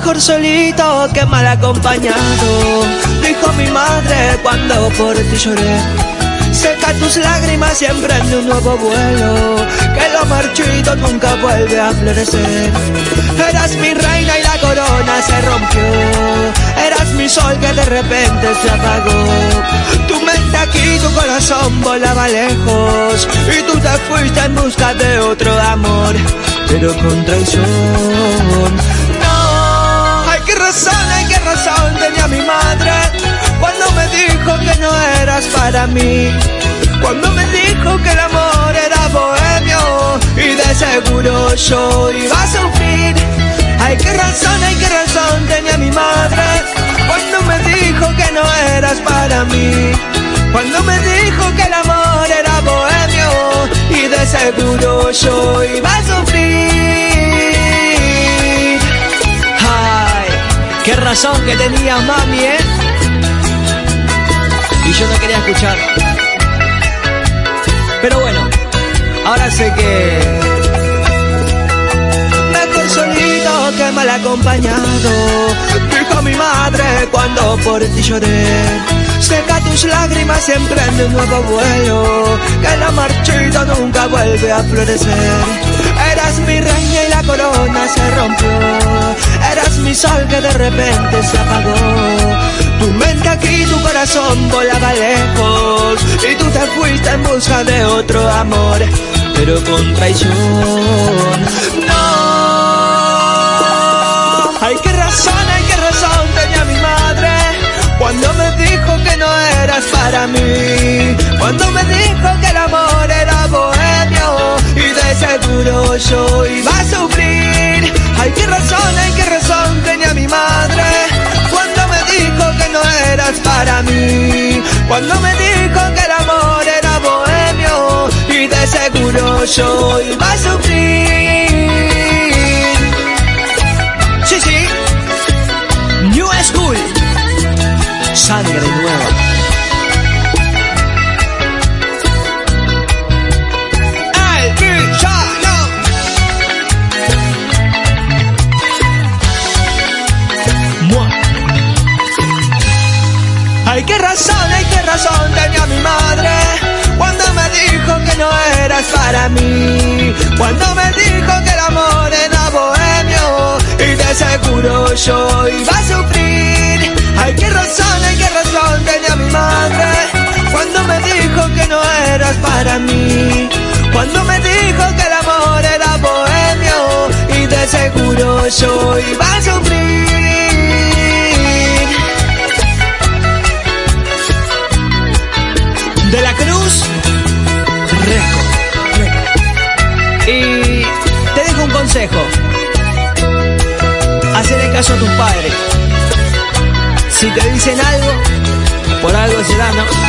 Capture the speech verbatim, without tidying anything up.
Mejor solito que mal acompañado, dijo mi madre cuando por ti lloré. Seca tus lágrimas y emprende un nuevo vuelo, que lo marchito nunca vuelve a florecer. Eras mi reina y la corona se rompió, eras mi sol que de repente se apagó. Tu mente aquí, tu corazón volaba lejos, y tú te fuiste en busca de otro amor, pero con traición. No, ay qué razón, ay qué razón tenía mi madre cuando me dijo que no eras para mí, cuando me dijo que el amor era bohemio y de seguro yo iba a sufrir. Ay qué razón, ay qué razón tenía mi madre cuando me dijo que no eras para mí, cuando me dijo que el amor era bohemio y de seguro yo iba a sufrir. Ay, qué razón que tenía mami, ¿eh? Y yo no quería escuchar. Pero bueno, ahora sé que mejor solito que mal acompañado, dijo mi madre cuando por ti lloré. Seca tus lágrimas y emprende un nuevo vuelo, que la marchita nunca vuelve a florecer. Eras mi reina y la corona se rompió, eras mi sol que de repente se apagó. Tu mente aquí, tu corazón volaba lejos, y tú te fuiste en busca de otro amor, pero con traición. No, ay qué razón, ay qué razón tenía mi madre cuando me dijo que no eras para mí, cuando me dijo que el amor era bohemio y de seguro yo iba a sufrir. Ay qué razón, ay qué razón tenía mi madre cuando me dijo que no eras para mí, cuando me dijo que el amor era bohemio y de seguro yo iba a sufrir. Sí, sí, New School, sangre nueva. El villano. Mua. Ay qué razón, ay qué razón tenía mi madre cuando me dijo que no eras para mí, cuando me dijo que el amor era bohemio y de seguro yo iba a sufrir. Ay qué razón, ay qué razón tenía mi madre cuando me dijo que no eras para mí, cuando me dijo que el amor era bohemio y de seguro yo iba a sufrir. De la Cruz Record. Y te dejo un consejo: hazle caso a tus padres. Si te dicen algo, por algo será, ¿no?